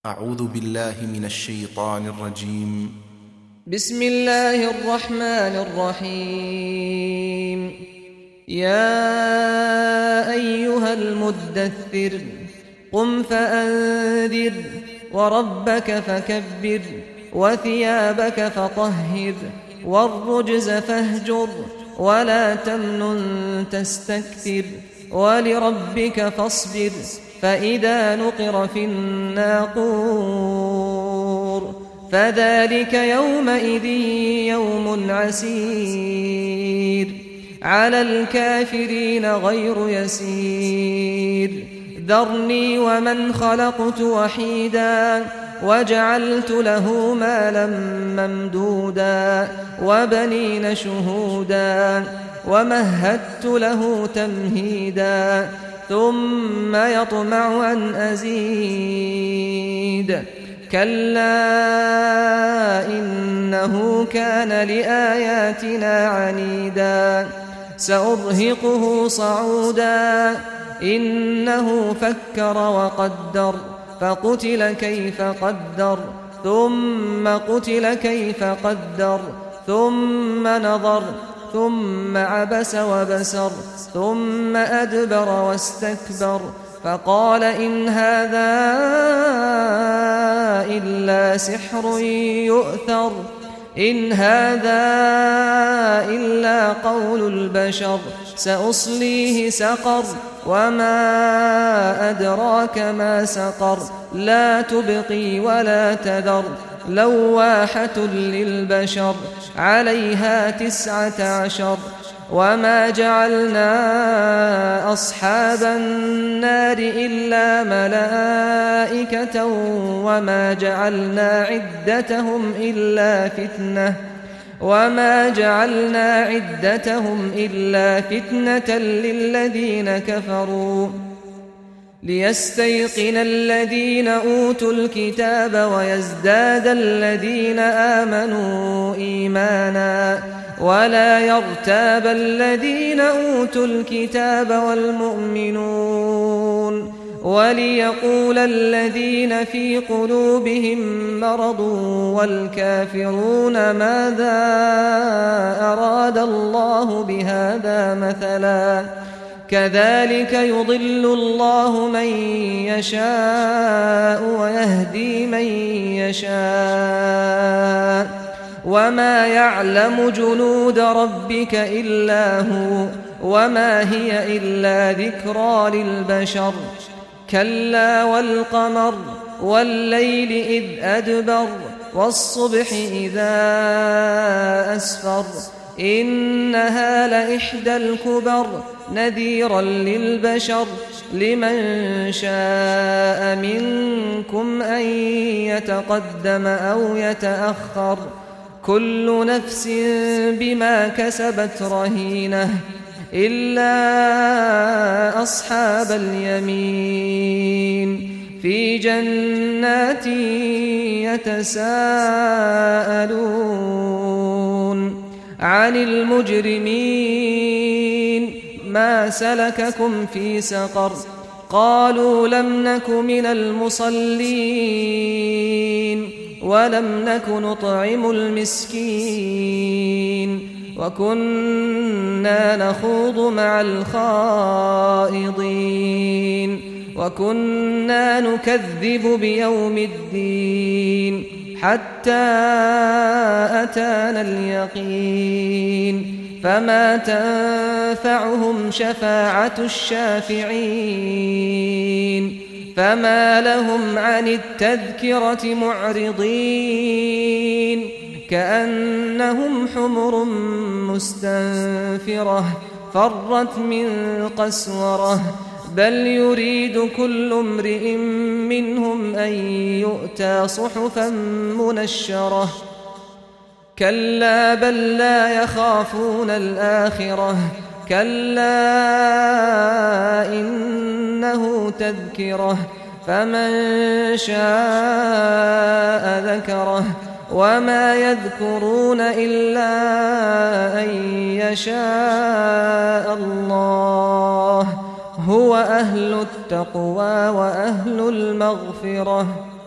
أعوذ بالله من الشيطان الرجيم. بسم الله الرحمن الرحيم. يا أيها المدثر قم فأنذر وربك فكبر وثيابك فطهر والرجز فاهجر ولا تمنن تستكثر ولربك فاصبر فإذا نقر في الناقور فذلك يومئذ يوم عسير على الكافرين غير يسير. ذرني ومن خلقت وحيدا وجعلت له مالا ممدودا وبنين شهودا ومهدت له تمهيدا ثم يطمع أن أزيد كلا إنه كان لآياتنا عنيدا سأرهقه صعودا إنه فكر وقدر فقتل كيف قدر ثم قتل كيف قدر ثم نظر ثم عبس وبسر ثم أدبر واستكبر فقال إن هذا إلا سحر يؤثر إن هذا إلا قول البشر سأصليه سقر وما أدراك ما سقر لا تبقي ولا تذر لواحة للبشر عليها 19 وما جعلنا أصحاب النار إلا ملائكة وما جعلنا عدتهم إلا فتنة للذين كفروا ليستيقن الذين أوتوا الكتاب ويزداد الذين آمنوا إيمانا ولا يرتاب الذين أوتوا الكتاب والمؤمنون وليقول الذين في قلوبهم مرض والكافرون ماذا أراد الله بهذا مثلا كذلك يضل الله من يشاء ويهدي من يشاء وما يعلم جنود ربك إلا هو وما هي إلا ذكرى للبشر. كلا والقمر والليل إذ أدبر والصبح إذا أسفر إنها لإحدى الكبر نذيرا للبشر لمن شاء منكم أن يتقدم أو يتأخر كل نفس بما كسبت رهينة إلا أصحاب اليمين في جنات يتساءلون عن المجرمين ما سلككم في سقر قالوا لم نك من المصلين ولم نك نطعم المسكين وكنا نخوض مع الخائضين وكنا نكذب بيوم الدين حتى أتانا اليقين فما تنفعهم شفاعة الشافعين فما لهم عن التذكرة معرضين كأنهم حمر مستنفرة فرت من قسورة بل يريد كل امرئ منهم أن يؤتى صحفا منشرة كلا بل لا يخافون الآخرة كلا إنه تذكرة فمن شاء ذكره وما يذكرون إلا أن يشاء الله هو أهل التقوى وأهل المغفرة.